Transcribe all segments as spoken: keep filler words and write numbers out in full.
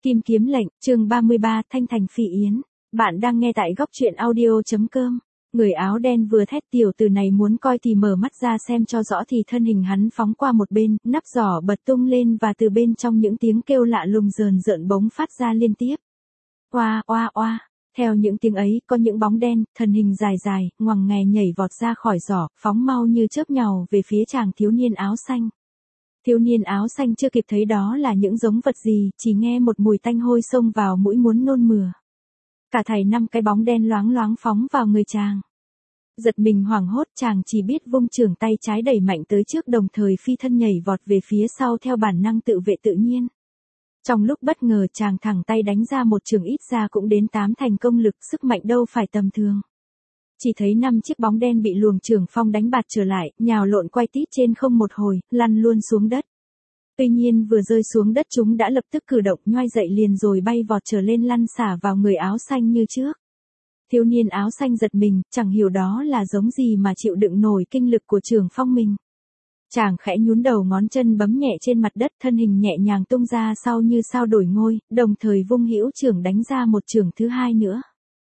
Kim kiếm lệnh, chương ba mươi ba, Thanh Thành Phỉ Yến. Bạn đang nghe tại góc truyện audio.com. Người áo đen vừa thét tiểu tử này muốn coi thì mở mắt ra xem cho rõ thì thân hình hắn phóng qua một bên, nắp giỏ bật tung lên và từ bên trong những tiếng kêu lạ lùng rờn rợn bỗng phát ra liên tiếp. Oa oa oa, theo những tiếng ấy có những bóng đen, thân hình dài dài, ngoằng nghè nhảy vọt ra khỏi giỏ, phóng mau như chớp nhàu về phía chàng thiếu niên áo xanh. Thiếu niên áo xanh chưa kịp thấy đó là những giống vật gì, chỉ nghe một mùi tanh hôi xông vào mũi muốn nôn mửa. Cả thảy năm cái bóng đen loáng loáng phóng vào người chàng. Giật mình hoảng hốt, chàng chỉ biết vung chưởng tay trái đẩy mạnh tới trước, đồng thời phi thân nhảy vọt về phía sau theo bản năng tự vệ tự nhiên. Trong lúc bất ngờ chàng thẳng tay đánh ra một chưởng ít ra cũng đến tám thành công lực, sức mạnh đâu phải tầm thường. Chỉ thấy năm chiếc bóng đen bị luồng chưởng phong đánh bạt trở lại, nhào lộn quay tít trên không một hồi, lăn luôn xuống đất. Tuy nhiên vừa rơi xuống đất chúng đã lập tức cử động nhoai dậy liền rồi bay vọt trở lên lăn xả vào người áo xanh như trước. Thiếu niên áo xanh giật mình, chẳng hiểu đó là giống gì mà chịu đựng nổi kinh lực của chưởng phong mình. Chàng khẽ nhún đầu, ngón chân bấm nhẹ trên mặt đất, thân hình nhẹ nhàng tung ra sau như sao đổi ngôi, đồng thời vung hữu chưởng đánh ra một chưởng thứ hai nữa.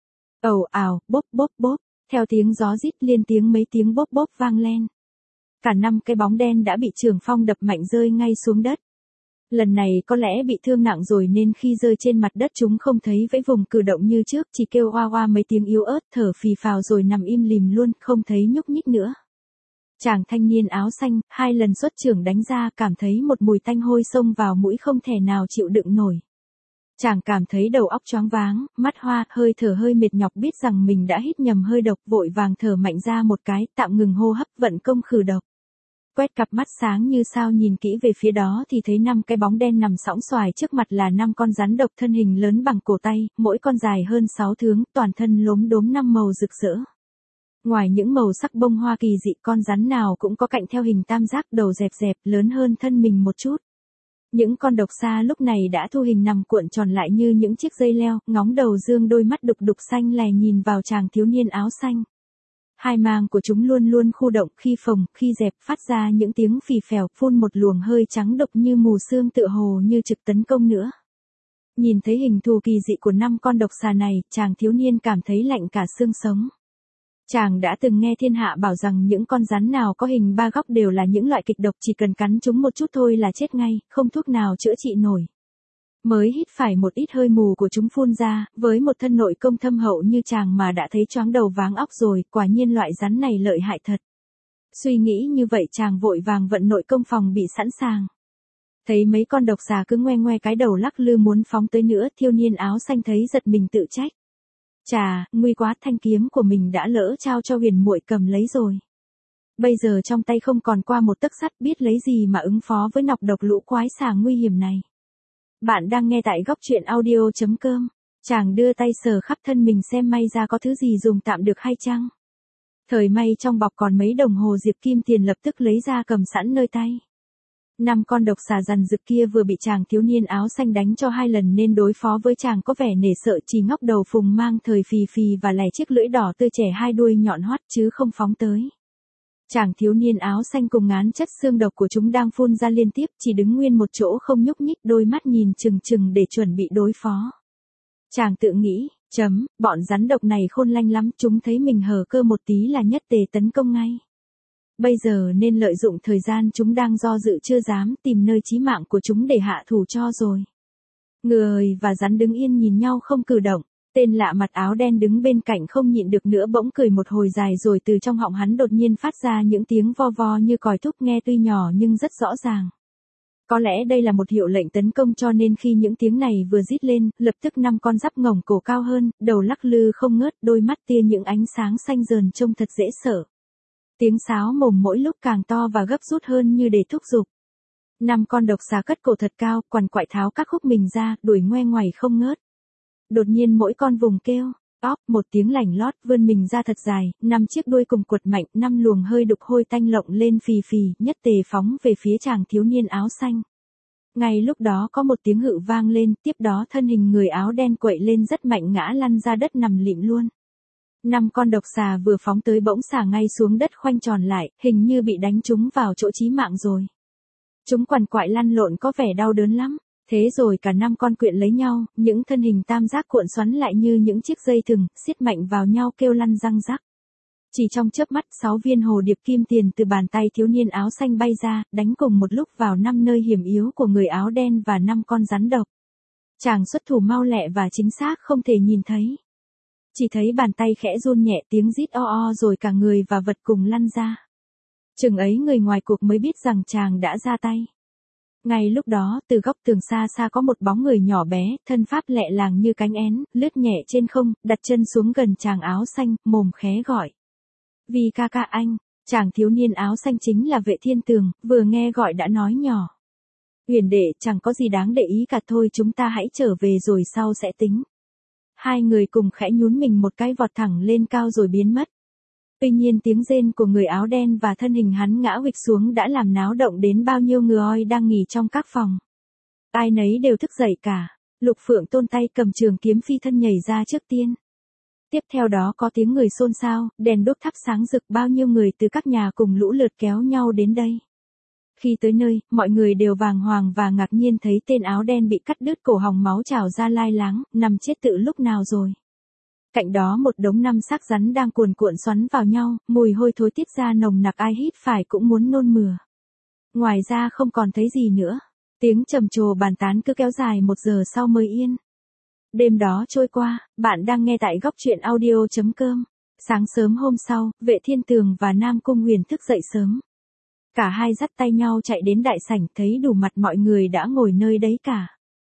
Ầu ào, bốp bốp bốp, theo tiếng gió rít liên tiếng mấy tiếng bốp bốp vang lên. Cả năm cái bóng đen đã bị chưởng phong đập mạnh rơi ngay xuống đất. Lần này có lẽ bị thương nặng rồi nên khi rơi trên mặt đất chúng không thấy vẫy vùng cử động như trước, chỉ kêu oa oa mấy tiếng yếu ớt, thở phì phào rồi nằm im lìm luôn, không thấy nhúc nhích nữa. Chàng thanh niên áo xanh, hai lần xuất chưởng đánh ra, cảm thấy một mùi tanh hôi xông vào mũi không thể nào chịu đựng nổi. Chàng cảm thấy đầu óc choáng váng, mắt hoa, hơi thở hơi mệt nhọc, biết rằng mình đã hít nhầm hơi độc, vội vàng thở mạnh ra một cái, tạm ngừng hô hấp, vận công khử độc. Quét cặp mắt sáng như sao nhìn kỹ về phía đó thì thấy năm cái bóng đen nằm sõng xoài trước mặt là năm con rắn độc thân hình lớn bằng cổ tay, mỗi con dài hơn sáu thước, toàn thân lốm đốm năm màu rực rỡ. Ngoài những màu sắc bông hoa kỳ dị, con rắn nào cũng có cạnh theo hình tam giác, đầu dẹp dẹp, lớn hơn thân mình một chút. Những con độc xa lúc này đã thu hình nằm cuộn tròn lại như những chiếc dây leo, ngóng đầu dương đôi mắt đục đục xanh lè nhìn vào chàng thiếu niên áo xanh. Hai mang của chúng luôn luôn khu động, khi phồng, khi dẹp, phát ra những tiếng phì phèo, phun một luồng hơi trắng độc như mù sương, tựa hồ như trực tấn công nữa. Nhìn thấy hình thù kỳ dị của năm con độc xà này, chàng thiếu niên cảm thấy lạnh cả xương sống. Chàng đã từng nghe thiên hạ bảo rằng những con rắn nào có hình ba góc đều là những loại kịch độc, chỉ cần cắn chúng một chút thôi là chết ngay, không thuốc nào chữa trị nổi. Mới hít phải một ít hơi mù của chúng phun ra, với một thân nội công thâm hậu như chàng mà đã thấy choáng đầu váng óc rồi, quả nhiên loại rắn này lợi hại thật. Suy nghĩ như vậy chàng vội vàng vận nội công phòng bị sẵn sàng. Thấy mấy con độc xà cứ ngoe ngoe cái đầu lắc lư muốn phóng tới nữa, thiếu niên áo xanh thấy giật mình tự trách. Chà, nguy quá, thanh kiếm của mình đã lỡ trao cho Huyền muội cầm lấy rồi. Bây giờ trong tay không còn qua một tấc sắt, biết lấy gì mà ứng phó với nọc độc lũ quái xà nguy hiểm này. Bạn đang nghe tại góc truyện audio.com. Chàng đưa tay sờ khắp thân mình xem may ra có thứ gì dùng tạm được hay chăng. Thời may trong bọc còn mấy đồng hồ diệp kim tiền, lập tức lấy ra cầm sẵn nơi tay. Năm con độc xà rằn rực kia vừa bị chàng thiếu niên áo xanh đánh cho hai lần nên đối phó với chàng có vẻ nể sợ, chỉ ngóc đầu phùng mang thời phì phì và lè chiếc lưỡi đỏ tươi trẻ hai đuôi nhọn hoắt chứ không phóng tới. Chàng thiếu niên áo xanh cùng ngán chất xương độc của chúng đang phun ra liên tiếp, chỉ đứng nguyên một chỗ không nhúc nhích, đôi mắt nhìn chừng chừng để chuẩn bị đối phó. Chàng tự nghĩ, chấm, bọn rắn độc này khôn lanh lắm, chúng thấy mình hở cơ một tí là nhất tề tấn công ngay. Bây giờ nên lợi dụng thời gian chúng đang do dự chưa dám, tìm nơi chí mạng của chúng để hạ thủ cho rồi. Người và rắn đứng yên nhìn nhau không cử động. Tên lạ mặt áo đen đứng bên cạnh không nhịn được nữa bỗng cười một hồi dài, rồi từ trong họng hắn đột nhiên phát ra những tiếng vo vo như còi thúc, nghe tuy nhỏ nhưng rất rõ ràng. Có lẽ đây là một hiệu lệnh tấn công, cho nên khi những tiếng này vừa rít lên, lập tức năm con giáp ngồng cổ cao hơn, đầu lắc lư không ngớt, đôi mắt tia những ánh sáng xanh rờn trông thật dễ sợ. Tiếng sáo mồm mỗi lúc càng to và gấp rút hơn như để thúc giục. Năm con độc xà cất cổ thật cao, quằn quại tháo các khúc mình ra, đuổi ngoe ngoẩy không ngớt. Đột nhiên mỗi con vùng kêu, óp, một tiếng lảnh lót, vươn mình ra thật dài, năm chiếc đuôi cùng quật mạnh, năm luồng hơi đục hôi tanh lộng lên phì phì, nhất tề phóng về phía chàng thiếu niên áo xanh. Ngay lúc đó có một tiếng hự vang lên, tiếp đó thân hình người áo đen quậy lên rất mạnh, ngã lăn ra đất nằm lịm luôn. Năm con độc xà vừa phóng tới bỗng xả ngay xuống đất khoanh tròn lại, hình như bị đánh trúng vào chỗ chí mạng rồi. Chúng quằn quại lăn lộn có vẻ đau đớn lắm. Thế rồi cả năm con quyện lấy nhau, những thân hình tam giác cuộn xoắn lại như những chiếc dây thừng, siết mạnh vào nhau kêu lăn răng rắc. Chỉ trong chớp mắt, sáu viên hồ điệp kim tiền từ bàn tay thiếu niên áo xanh bay ra, đánh cùng một lúc vào năm nơi hiểm yếu của người áo đen và năm con rắn độc. Chàng xuất thủ mau lẹ và chính xác không thể nhìn thấy. Chỉ thấy bàn tay khẽ run nhẹ, tiếng rít o o rồi cả người và vật cùng lăn ra. Chừng ấy người ngoài cuộc mới biết rằng chàng đã ra tay. Ngay lúc đó, từ góc tường xa xa có một bóng người nhỏ bé, thân pháp lẹ làng như cánh én, lướt nhẹ trên không, đặt chân xuống gần chàng áo xanh, mồm khé gọi. Vì ca ca anh, chàng thiếu niên áo xanh chính là Vệ Thiên Tường, vừa nghe gọi đã nói nhỏ. Huyền đệ, chẳng có gì đáng để ý cả, thôi chúng ta hãy trở về rồi sau sẽ tính. Hai người cùng khẽ nhún mình một cái vọt thẳng lên cao rồi biến mất. Tuy nhiên tiếng rên của người áo đen và thân hình hắn ngã huỵch xuống đã làm náo động đến bao nhiêu người oi đang nghỉ trong các phòng. Ai nấy đều thức dậy cả. Lục Phượng Tôn tay cầm trường kiếm phi thân nhảy ra trước tiên. Tiếp theo đó có tiếng người xôn xao, đèn đuốc thắp sáng rực, bao nhiêu người từ các nhà cùng lũ lượt kéo nhau đến đây. Khi tới nơi, mọi người đều bàng hoàng và ngạc nhiên thấy tên áo đen bị cắt đứt cổ họng, máu trào ra lai láng, nằm chết tự lúc nào rồi. Cạnh đó một đống năm xác rắn đang cuồn cuộn xoắn vào nhau, mùi hôi thối tiết ra nồng nặc, ai hít phải cũng muốn nôn mửa. Ngoài ra không còn thấy gì nữa. Tiếng trầm trồ bàn tán cứ kéo dài một giờ sau mới yên. Đêm đó trôi qua, bạn đang nghe tại góc truyện audio chấm com. Sáng sớm hôm sau, Vệ Thiên Tường và Nam Cung Huyền thức dậy sớm. Cả hai dắt tay nhau chạy đến đại sảnh, thấy đủ mặt mọi người đã ngồi nơi đấy cả.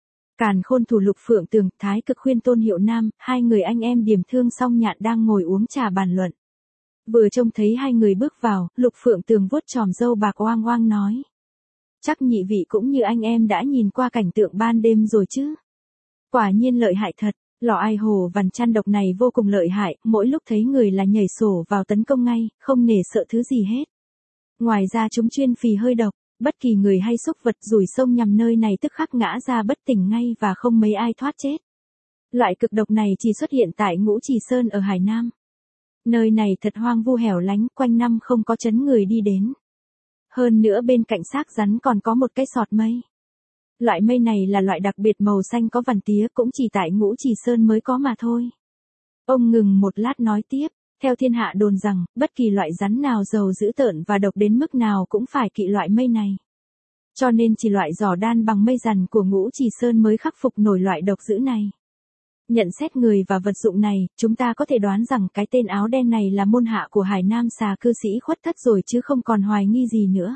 Càn Khôn Thủ, Lục Phượng Tường, Thái Cực Khuyên Tôn Hiệu Nam, hai người anh em Điềm Thương Song Nhạn đang ngồi uống trà bàn luận. Vừa trông thấy hai người bước vào, Lục Phượng Tường vuốt chòm râu bạc oang oang nói. Chắc nhị vị cũng như anh em đã nhìn qua cảnh tượng ban đêm rồi chứ. Quả nhiên lợi hại thật, lọ ai hồ vằn chăn độc này vô cùng lợi hại, mỗi lúc thấy người là nhảy sổ vào tấn công ngay, không nể sợ thứ gì hết. Ngoài ra chúng chuyên phì hơi độc, bất kỳ người hay xúc vật rủi xông nhằm nơi này tức khắc ngã ra bất tỉnh ngay và không mấy ai thoát chết. Loại cực độc này chỉ xuất hiện tại Ngũ Trì Sơn ở Hải Nam. Nơi này thật hoang vu hẻo lánh, quanh năm không có chấn người đi đến. Hơn nữa bên cạnh xác rắn còn có một cái sọt mây. Loại mây này là loại đặc biệt màu xanh có vằn tía, cũng chỉ tại Ngũ Trì Sơn mới có mà thôi. Ông ngừng một lát nói tiếp, theo thiên hạ đồn rằng, bất kỳ loại rắn nào giàu dữ tợn và độc đến mức nào cũng phải kỵ loại mây này. Cho nên chỉ loại giỏ đan bằng mây rằn của Ngũ Trì Sơn mới khắc phục nổi loại độc dữ này. Nhận xét người và vật dụng này, chúng ta có thể đoán rằng cái tên áo đen này là môn hạ của Hải Nam xà cư sĩ Khuất Thất rồi chứ không còn hoài nghi gì nữa.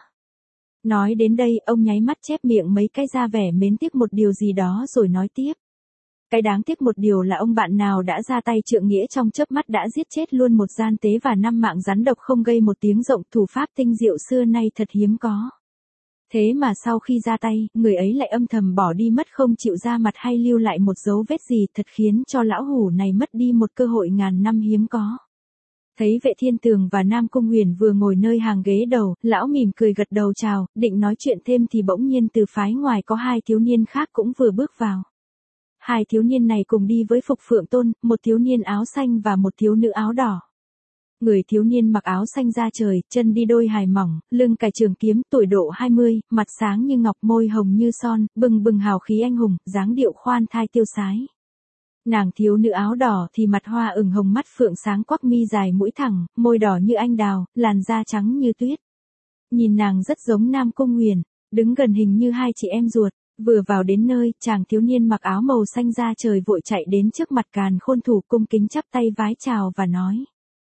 Nói đến đây, ông nháy mắt chép miệng mấy cái ra vẻ mến tiếc một điều gì đó rồi nói tiếp. Cái đáng tiếc một điều là ông bạn nào đã ra tay trượng nghĩa trong chớp mắt đã giết chết luôn một gian tế và năm mạng rắn độc không gây một tiếng động, thủ pháp tinh diệu xưa nay thật hiếm có. Thế mà sau khi ra tay, người ấy lại âm thầm bỏ đi mất, không chịu ra mặt hay lưu lại một dấu vết gì, thật khiến cho lão hủ này mất đi một cơ hội ngàn năm hiếm có. Thấy Vệ Thiên Tường và Nam Cung Huyền vừa ngồi nơi hàng ghế đầu, lão mỉm cười gật đầu chào, định nói chuyện thêm thì bỗng nhiên từ phái ngoài có hai thiếu niên khác cũng vừa bước vào. Hai thiếu niên này cùng đi với Phục Phượng Tôn, một thiếu niên áo xanh và một thiếu nữ áo đỏ. Người thiếu niên mặc áo xanh da trời, chân đi đôi hài mỏng, lưng cài trường kiếm, tuổi độ hai mươi, mặt sáng như ngọc, môi hồng như son, bừng bừng hào khí anh hùng, dáng điệu khoan thai tiêu sái. Nàng thiếu nữ áo đỏ thì mặt hoa ửng hồng, mắt phượng sáng quắc, mi dài mũi thẳng, môi đỏ như anh đào, làn da trắng như tuyết. Nhìn nàng rất giống Nam Cung Huyền, đứng gần hình như hai chị em ruột. Vừa vào đến nơi, chàng thiếu niên mặc áo màu xanh da trời vội chạy đến trước mặt Càn Khôn Thủ, cung kính chắp tay vái chào và nói.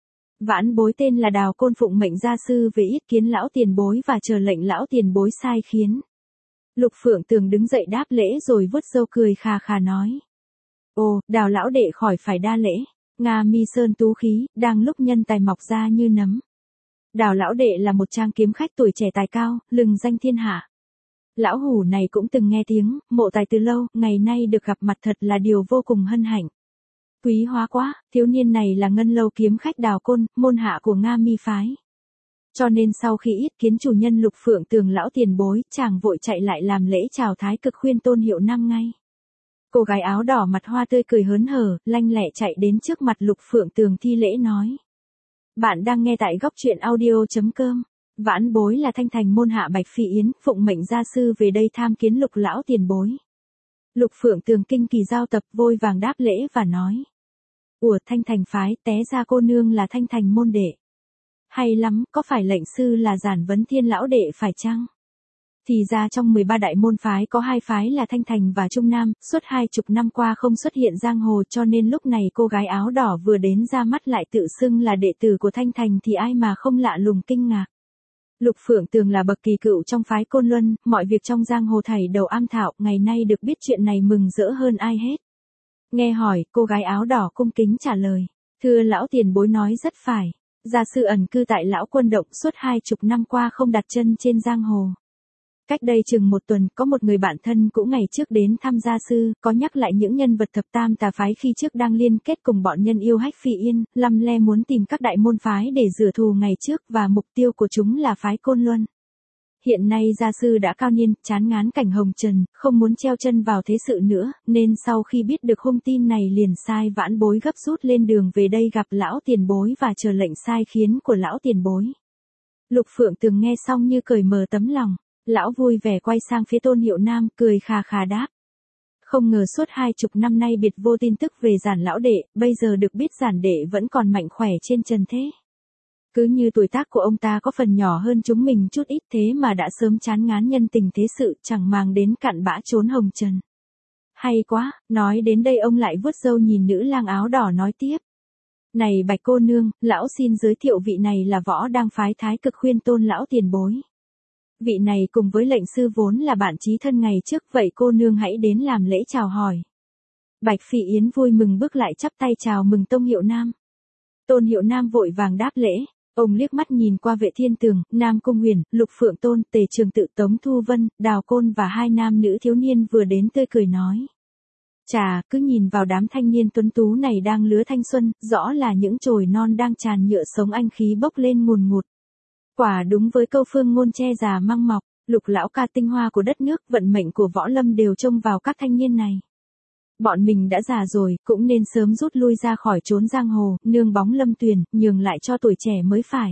Vãn bối tên là Đào Côn, phụng mệnh gia sư về yết kiến lão tiền bối và chờ lệnh lão tiền bối sai khiến. Lục Phượng Tường đứng dậy đáp lễ rồi vuốt râu cười khà khà nói. Ồ, Đào lão đệ khỏi phải đa lễ, Nga mi sơn tú khí, đang lúc nhân tài mọc ra như nấm. Đào lão đệ là một trang kiếm khách tuổi trẻ tài cao, lừng danh thiên hạ. Lão hủ này cũng từng nghe tiếng, mộ tài từ lâu, ngày nay được gặp mặt thật là điều vô cùng hân hạnh. Quý hóa quá, thiếu niên này là Ngân Lâu kiếm khách Đào Côn, môn hạ của Nga mi phái. Cho nên sau khi yết kiến chủ nhân Lục Phượng Tường lão tiền bối, chàng vội chạy lại làm lễ chào Thái Cực Khuyên Tôn Hiệu Nam ngay. Cô gái áo đỏ mặt hoa tươi cười hớn hở, lanh lẹ chạy đến trước mặt Lục Phượng Tường thi lễ nói. Bạn đang nghe tại góc truyện audio chấm com. Vãn bối là Thanh Thành môn hạ Bạch Phi Yến, phụng mệnh gia sư về đây tham kiến Lục lão tiền bối. Lục Phượng Tường kinh kỳ giao tập vội vàng đáp lễ và nói. Ủa Thanh Thành phái, té ra cô nương là Thanh Thành môn đệ. Hay lắm, có phải lệnh sư là Giản Vấn Thiên lão đệ phải chăng? Thì ra trong mười ba đại môn phái có hai phái là Thanh Thành và Trung Nam, suốt hai chục năm qua không xuất hiện giang hồ, cho nên lúc này cô gái áo đỏ vừa đến ra mắt lại tự xưng là đệ tử của Thanh Thành thì ai mà không lạ lùng kinh ngạc. Lục Phượng Tường là bậc kỳ cựu trong phái Côn Luân, mọi việc trong giang hồ thảy đầu am thạo, ngày nay được biết chuyện này mừng rỡ hơn ai hết. Nghe hỏi, cô gái áo đỏ cung kính trả lời. Thưa lão tiền bối nói rất phải. Gia sư ẩn cư tại lão quân động suốt hai chục năm qua không đặt chân trên giang hồ. Cách đây chừng một tuần, có một người bạn thân cũ ngày trước đến thăm gia sư, có nhắc lại những nhân vật thập tam tà phái khi trước đang liên kết cùng bọn nhân yêu hách Phi Yên, lăm le muốn tìm các đại môn phái để rửa thù ngày trước và mục tiêu của chúng là phái Côn Luân. Hiện nay gia sư đã cao niên, chán ngán cảnh hồng trần, không muốn treo chân vào thế sự nữa, nên sau khi biết được hung tin này liền sai vãn bối gấp rút lên đường về đây gặp lão tiền bối và chờ lệnh sai khiến của lão tiền bối. Lục Phượng Tường nghe xong như cởi mở tấm lòng. Lão vui vẻ quay sang phía Tôn Hiệu Nam, cười khà khà đáp. Không ngờ suốt hai chục năm nay biệt vô tin tức về Giản lão đệ, bây giờ được biết Giản đệ vẫn còn mạnh khỏe trên trần thế. Cứ như tuổi tác của ông ta có phần nhỏ hơn chúng mình chút ít thế mà đã sớm chán ngán nhân tình thế sự, chẳng màng đến cặn bã trốn hồng trần. Hay quá, nói đến đây ông lại vuốt râu nhìn nữ lang áo đỏ nói tiếp. Này Bạch cô nương, lão xin giới thiệu vị này là Võ Đang phái Thái Cực Khuyên Tôn lão tiền bối. Vị này cùng với lệnh sư vốn là bạn chí thân ngày trước, vậy cô nương hãy đến làm lễ chào hỏi. Bạch Phi Yến vui mừng bước lại chắp tay chào mừng Tôn Hiệu Nam. Tôn Hiệu Nam vội vàng đáp lễ, ông liếc mắt nhìn qua Vệ Thiên Tường, Nam Cung Huyền, Lục Phượng Tôn, Tề Trường Tự, Tống Thu Vân, Đào Côn và hai nam nữ thiếu niên vừa đến tươi cười nói. Chà, cứ nhìn vào đám thanh niên tuấn tú này đang lứa thanh xuân, rõ là những chồi non đang tràn nhựa sống anh khí bốc lên ngùn ngụt. Quả đúng với câu phương ngôn che già măng mọc, Lục lão ca tinh hoa của đất nước, vận mệnh của võ lâm đều trông vào các thanh niên này. Bọn mình đã già rồi, cũng nên sớm rút lui ra khỏi chốn giang hồ, nương bóng lâm tuyền, nhường lại cho tuổi trẻ mới phải.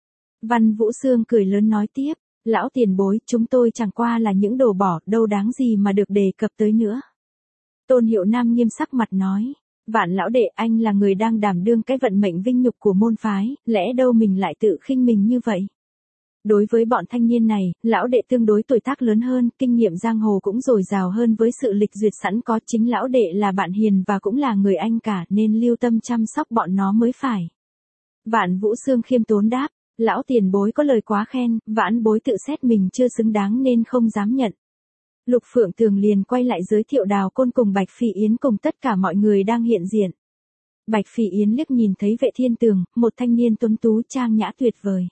Văn Vũ Sương cười lớn nói tiếp, lão tiền bối, chúng tôi chẳng qua là những đồ bỏ, đâu đáng gì mà được đề cập tới nữa. Tôn Hiệu Nam nghiêm sắc mặt nói, Vạn lão đệ, anh là người đang đảm đương cái vận mệnh vinh nhục của môn phái, lẽ đâu mình lại tự khinh mình như vậy. Đối với bọn thanh niên này, lão đệ tương đối tuổi tác lớn hơn, kinh nghiệm giang hồ cũng dồi dào hơn với sự lịch duyệt sẵn có, chính lão đệ là bạn hiền và cũng là người anh cả nên lưu tâm chăm sóc bọn nó mới phải. Vạn Vũ Sương khiêm tốn đáp, lão tiền bối có lời quá khen, vãn bối tự xét mình chưa xứng đáng nên không dám nhận. Lục Phượng Tường liền quay lại giới thiệu Đào Côn cùng Bạch Phi Yến cùng tất cả mọi người đang hiện diện. Bạch Phi Yến liếc nhìn thấy Vệ Thiên Tường, một thanh niên tuấn tú trang nhã tuyệt vời.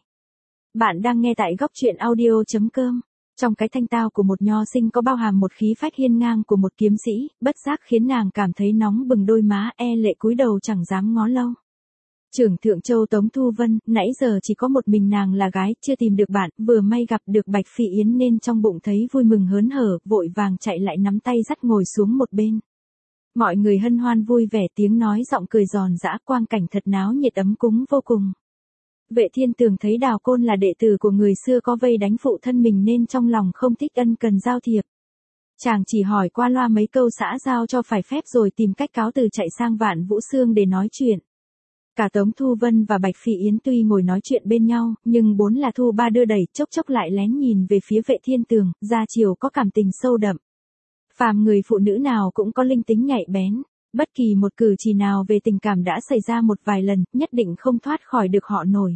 Bạn đang nghe tại góc truyện audio chấm com. Trong cái thanh tao của một nho sinh có bao hàm một khí phách hiên ngang của một kiếm sĩ, bất giác khiến nàng cảm thấy nóng bừng đôi má, e lệ cúi đầu chẳng dám ngó lâu. Trưởng Thượng Châu Tống Thu Vân, nãy giờ chỉ có một mình nàng là gái, chưa tìm được bạn, vừa may gặp được Bạch Phi Yến nên trong bụng thấy vui mừng hớn hở, vội vàng chạy lại nắm tay dắt ngồi xuống một bên. Mọi người hân hoan vui vẻ, tiếng nói giọng cười giòn giã, quang cảnh thật náo nhiệt ấm cúng vô cùng. Vệ Thiên Tường thấy Đào Côn là đệ tử của người xưa có vây đánh phụ thân mình nên trong lòng không thích ân cần giao thiệp. Chàng chỉ hỏi qua loa mấy câu xã giao cho phải phép rồi tìm cách cáo từ chạy sang Vạn Vũ Sương để nói chuyện. Cả Tống Thu Vân và Bạch Phi Yến tuy ngồi nói chuyện bên nhau, nhưng bốn là thu ba đưa đẩy, chốc chốc lại lén nhìn về phía Vệ Thiên Tường, ra chiều có cảm tình sâu đậm. Phàm người phụ nữ nào cũng có linh tính nhạy bén, bất kỳ một cử chỉ nào về tình cảm đã xảy ra một vài lần, nhất định không thoát khỏi được họ nổi.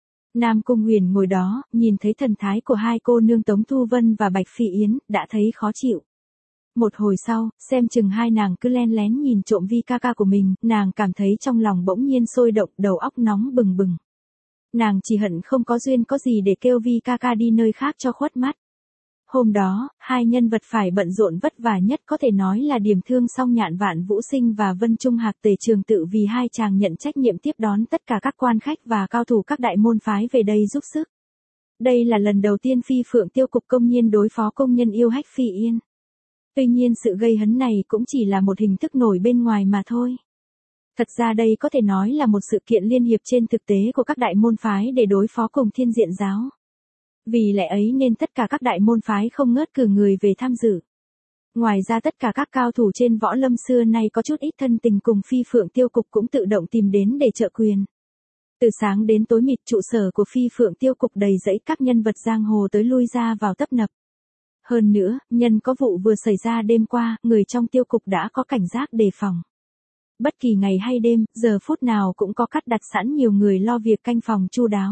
Nam Cung Huyền ngồi đó, nhìn thấy thần thái của hai cô nương Tống Thu Vân và Bạch Phi Yến, đã thấy khó chịu. Một hồi sau, xem chừng hai nàng cứ len lén nhìn trộm Vi ca ca của mình, nàng cảm thấy trong lòng bỗng nhiên sôi động, đầu óc nóng bừng bừng. Nàng chỉ hận không có duyên có gì để kêu Vi ca ca đi nơi khác cho khuất mắt. Hôm đó, hai nhân vật phải bận rộn vất vả nhất có thể nói là Điềm Thương Song Nhạn Vạn Vũ Sinh và Vân Trung Hạc Tề Trường Tự, vì hai chàng nhận trách nhiệm tiếp đón tất cả các quan khách và cao thủ các đại môn phái về đây giúp sức. Đây là lần đầu tiên Phi Phượng Tiêu Cục công nhiên đối phó công nhân yêu hách Phi Yên. Tuy nhiên sự gây hấn này cũng chỉ là một hình thức nổi bên ngoài mà thôi. Thật ra đây có thể nói là một sự kiện liên hiệp trên thực tế của các đại môn phái để đối phó cùng Thiên Diện giáo. Vì lẽ ấy nên tất cả các đại môn phái không ngớt cử người về tham dự. Ngoài ra tất cả các cao thủ trên võ lâm xưa nay có chút ít thân tình cùng Phi Phượng Tiêu Cục cũng tự động tìm đến để trợ quyền. Từ sáng đến tối mịt trụ sở của Phi Phượng Tiêu Cục đầy rẫy các nhân vật giang hồ tới lui ra vào tấp nập. Hơn nữa, nhân có vụ vừa xảy ra đêm qua, người trong tiêu cục đã có cảnh giác đề phòng. Bất kỳ ngày hay đêm, giờ phút nào cũng có cắt đặt sẵn nhiều người lo việc canh phòng chu đáo.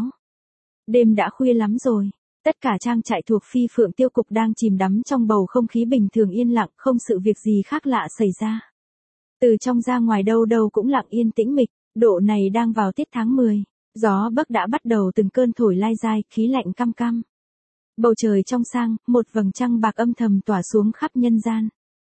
Đêm đã khuya lắm rồi. Tất cả trang trại thuộc Phi Phượng Tiêu Cục đang chìm đắm trong bầu không khí bình thường yên lặng, không sự việc gì khác lạ xảy ra. Từ trong ra ngoài đâu đâu cũng lặng yên tĩnh mịch, độ này đang vào tiết tháng mười. Gió bấc đã bắt đầu từng cơn thổi lai dai, khí lạnh căm căm. Bầu trời trong sang, một vầng trăng bạc âm thầm tỏa xuống khắp nhân gian.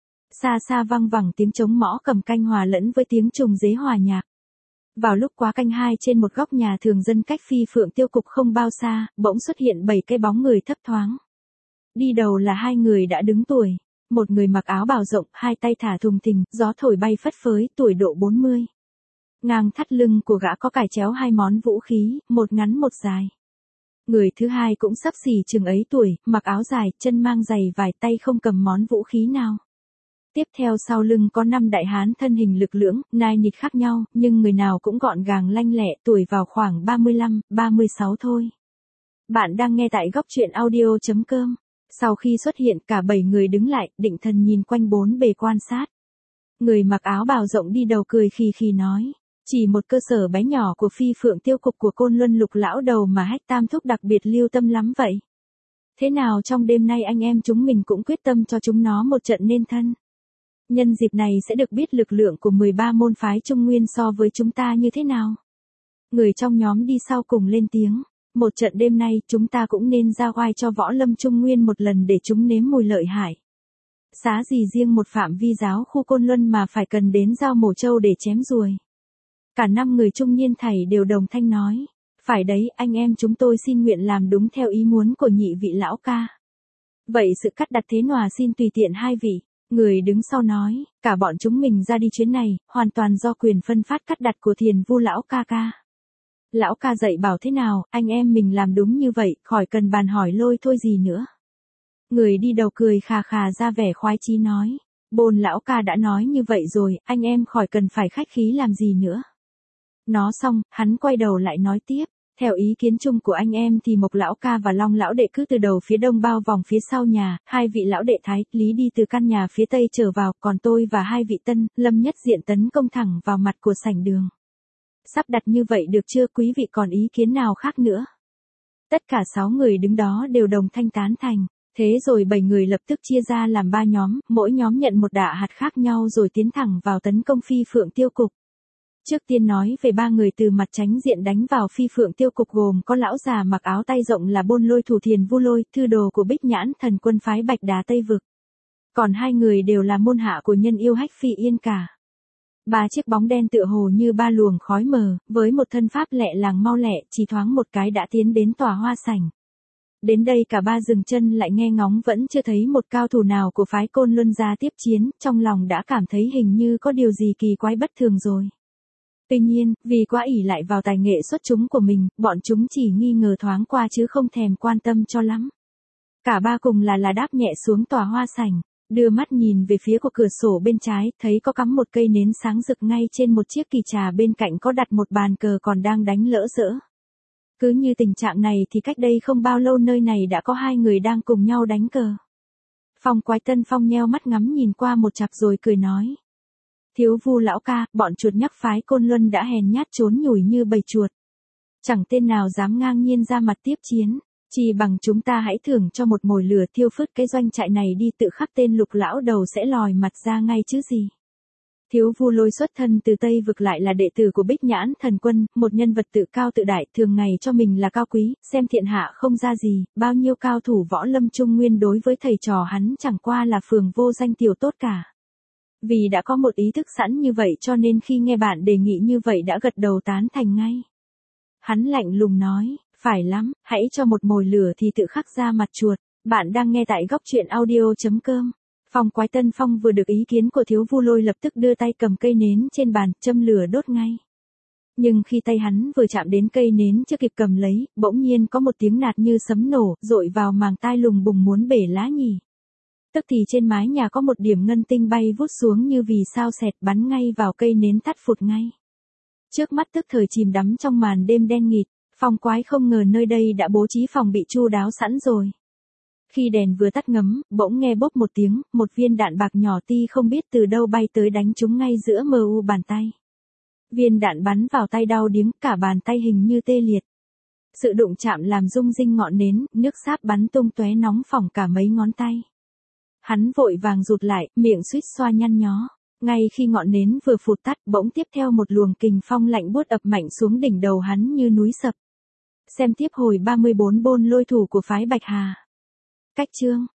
Xa xa vang vẳng tiếng trống mõ cầm canh hòa lẫn với tiếng trùng dế hòa nhạc. Vào lúc quá canh hai trên một góc nhà thường dân cách Phi Phượng Tiêu Cục không bao xa, bỗng xuất hiện bảy cái bóng người thấp thoáng. Đi đầu là hai người đã đứng tuổi. Một người mặc áo bào rộng, hai tay thả thùng thình, gió thổi bay phất phới, tuổi độ bốn mươi. Ngang thắt lưng của gã có cài chéo hai món vũ khí, một ngắn một dài. Người thứ hai cũng sắp xỉ chừng ấy tuổi, mặc áo dài, chân mang giày vải, tay không cầm món vũ khí nào. Tiếp theo sau lưng có năm đại hán thân hình lực lưỡng, nai nịt khác nhau, nhưng người nào cũng gọn gàng lanh lẹ, tuổi vào khoảng ba mươi lăm, ba mươi sáu thôi. Bạn đang nghe tại góc truyện audio chấm com. Sau khi xuất hiện cả bảy người đứng lại, định thần nhìn quanh bốn bề quan sát. Người mặc áo bào rộng đi đầu cười khì khì nói. Chỉ một cơ sở bé nhỏ của Phi Phượng Tiêu Cục của Côn Luân Lục lão đầu mà Hách Tam Thúc đặc biệt lưu tâm lắm vậy. Thế nào trong đêm nay anh em chúng mình cũng quyết tâm cho chúng nó một trận nên thân. Nhân dịp này sẽ được biết lực lượng của mười ba môn phái Trung Nguyên so với chúng ta như thế nào. Người trong nhóm đi sau cùng lên tiếng. Một trận đêm nay chúng ta cũng nên ra oai cho võ lâm Trung Nguyên một lần để chúng nếm mùi lợi hại. Xá gì riêng một phạm vi giáo khu Côn Luân mà phải cần đến giao mổ trâu để chém ruồi. Cả năm người trung niên thảy đều đồng thanh nói. Phải đấy, anh em chúng tôi xin nguyện làm đúng theo ý muốn của nhị vị lão ca. Vậy sự cắt đặt thế nào xin tùy tiện hai vị. Người đứng sau nói, cả bọn chúng mình ra đi chuyến này, hoàn toàn do quyền phân phát cắt đặt của Thiền Vu lão ca ca. Lão ca dạy bảo thế nào, anh em mình làm đúng như vậy, khỏi cần bàn hỏi lôi thôi gì nữa. Người đi đầu cười khà khà ra vẻ khoái chí nói, Bồn lão ca đã nói như vậy rồi, anh em khỏi cần phải khách khí làm gì nữa. Nó xong, hắn quay đầu lại nói tiếp, theo ý kiến chung của anh em thì Mộc lão ca và Long lão đệ cứ từ đầu phía đông bao vòng phía sau nhà, hai vị lão đệ Thái, Lý đi từ căn nhà phía tây trở vào, còn tôi và hai vị Tân, Lâm nhất diện tấn công thẳng vào mặt của sảnh đường. Sắp đặt như vậy được chưa, quý vị còn ý kiến nào khác nữa? Tất cả sáu người đứng đó đều đồng thanh tán thành. Thế rồi bảy người lập tức chia ra làm ba nhóm, mỗi nhóm nhận một đả hạt khác nhau rồi tiến thẳng vào tấn công Phi Phượng Tiêu Cục. Trước tiên nói về ba người từ mặt tránh diện đánh vào Phi Phượng Tiêu Cục gồm có lão già mặc áo tay rộng là Bôn Lôi thủ Thiền Vu Lôi, thư đồ của Bích Nhãn Thần Quân phái Bạch Đà Tây Vực. Còn hai người đều là môn hạ của nhân yêu Hách Phi Yên cả. Ba chiếc bóng đen tựa hồ như ba luồng khói mờ, với một thân pháp lẹ làng mau lẹ, chỉ thoáng một cái đã tiến đến tòa hoa sảnh. Đến đây cả ba dừng chân lại nghe ngóng vẫn chưa thấy một cao thủ nào của phái Côn Luân ra tiếp chiến, trong lòng đã cảm thấy hình như có điều gì kỳ quái bất thường rồi. Tuy nhiên, vì quá ỷ lại vào tài nghệ xuất chúng của mình, bọn chúng chỉ nghi ngờ thoáng qua chứ không thèm quan tâm cho lắm. Cả ba cùng là là đáp nhẹ xuống tòa hoa sảnh, đưa mắt nhìn về phía của cửa sổ bên trái, thấy có cắm một cây nến sáng rực ngay trên một chiếc kỳ trà bên cạnh có đặt một bàn cờ còn đang đánh lỡ dỡ. Cứ như tình trạng này thì cách đây không bao lâu nơi này đã có hai người đang cùng nhau đánh cờ. Phong Quái Tân Phong nheo mắt ngắm nhìn qua một chặp rồi cười nói. Thiếu Vu lão ca, bọn chuột nhắc phái Côn Luân đã hèn nhát trốn nhủi như bầy chuột. Chẳng tên nào dám ngang nhiên ra mặt tiếp chiến, chỉ bằng chúng ta hãy thưởng cho một mồi lửa thiêu phứt cái doanh trại này đi, tự khắc tên Lục lão đầu sẽ lòi mặt ra ngay chứ gì. Thiếu Vu Lôi xuất thân từ Tây Vực lại là đệ tử của Bích Nhãn Thần Quân, một nhân vật tự cao tự đại, thường ngày cho mình là cao quý, xem thiện hạ không ra gì, bao nhiêu cao thủ võ lâm Trung Nguyên đối với thầy trò hắn chẳng qua là phường vô danh tiểu tốt cả. Vì đã có một ý thức sẵn như vậy cho nên khi nghe bạn đề nghị như vậy đã gật đầu tán thành ngay. Hắn lạnh lùng nói, phải lắm, hãy cho một mồi lửa thì tự khắc ra mặt chuột. Bạn đang nghe tại góc truyện audio chấm com. Phong Quái Tân Phong vừa được ý kiến của Thiếu Vu Lôi lập tức đưa tay cầm cây nến trên bàn, châm lửa đốt ngay. Nhưng khi tay hắn vừa chạm đến cây nến chưa kịp cầm lấy, bỗng nhiên có một tiếng nạt như sấm nổ, dội vào màng tai lùng bùng muốn bể lá nhì. Tức thì trên mái nhà có một điểm ngân tinh bay vút xuống như vì sao xẹt bắn ngay vào cây nến tắt phụt ngay. Trước mắt tức thời chìm đắm trong màn đêm đen nghịt, Phong Quái không ngờ nơi đây đã bố trí phòng bị chu đáo sẵn rồi. Khi đèn vừa tắt ngấm, bỗng nghe bốp một tiếng, một viên đạn bạc nhỏ ti không biết từ đâu bay tới đánh trúng ngay giữa mờ u bàn tay. Viên đạn bắn vào tay đau điếng, cả bàn tay hình như tê liệt. Sự đụng chạm làm rung rinh ngọn nến, nước sáp bắn tung tóe nóng phỏng cả mấy ngón tay. Hắn vội vàng rụt lại, miệng suýt xoa nhăn nhó. Ngay khi ngọn nến vừa phụt tắt, bỗng tiếp theo một luồng kình phong lạnh buốt ập mạnh xuống đỉnh đầu hắn như núi sập. Xem tiếp hồi ba mươi bốn bôn lôi thủ của phái Bạch Hà. Cách chương